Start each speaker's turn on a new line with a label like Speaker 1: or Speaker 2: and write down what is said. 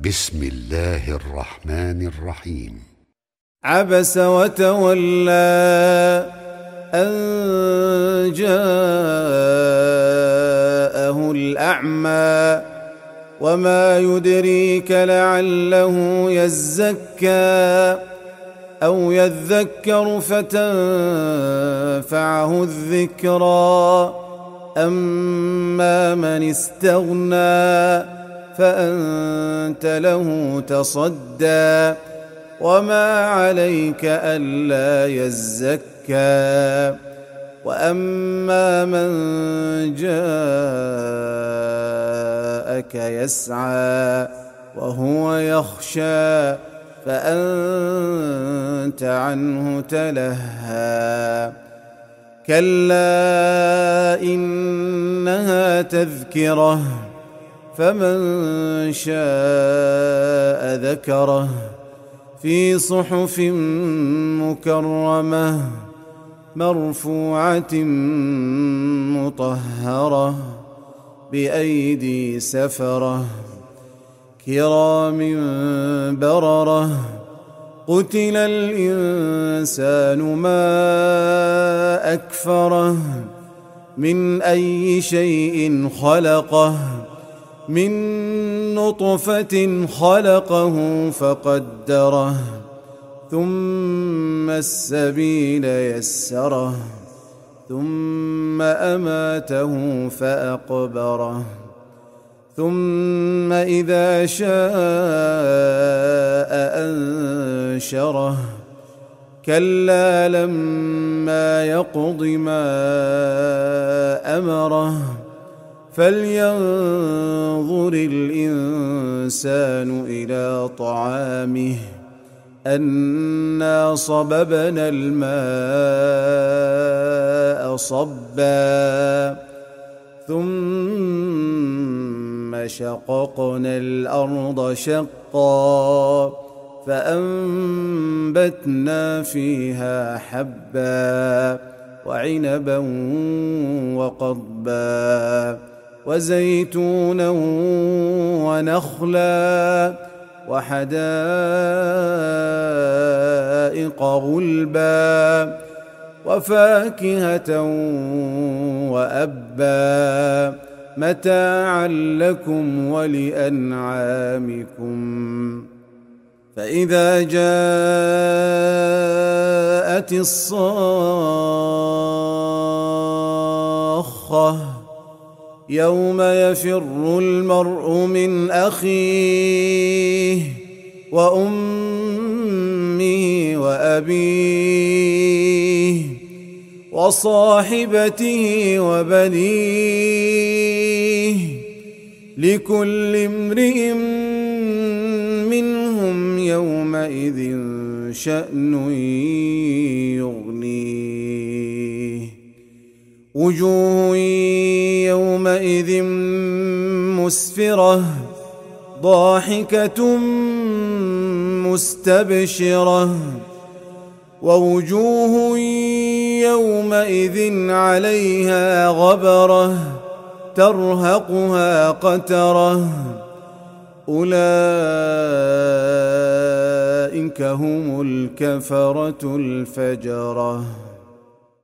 Speaker 1: بسم الله الرحمن الرحيم.
Speaker 2: عبس وتولى أن جاءه الأعمى وما يدريك لعله يزكى أو يذكر فتنفعه الذكرى أما من استغنى فأنت له تصدى وما عليك ألا يزكى وأما من جاءك يسعى وهو يخشى فأنت عنه تلهى كلا إنها تذكرة فمن شاء ذكره في صحف مكرمة مرفوعة مطهرة بأيدي سفرة كرام بررة قتل الإنسان ما أكفره من أي شيء خلقه من نطفة خلقه فقدره ثم السبيل يسره ثم أماته فأقبره ثم إذا شاء أنشره كلا لما يقض ما أمره فلينظر الإنسان إلى طعامه أنا صببنا الماء صبا ثم شققنا الأرض شقا فأنبتنا فيها حبا وعنبا وقضبا وزيتونا ونخلا وحدائق غلبا وفاكهة وأبا متاعا لكم ولأنعامكم فإذا جاءت الصاخة يوم يفر المرء من أخيه وأمه وأبيه وصاحبته وبنيه لكل امرئ منهم يومئذ شأن يغنيه وجوه يومئذ مسفرة ضاحكة مستبشرة ووجوه يومئذ عليها غبرة ترهقها قترة أولئك هم الكفرة الفجرة.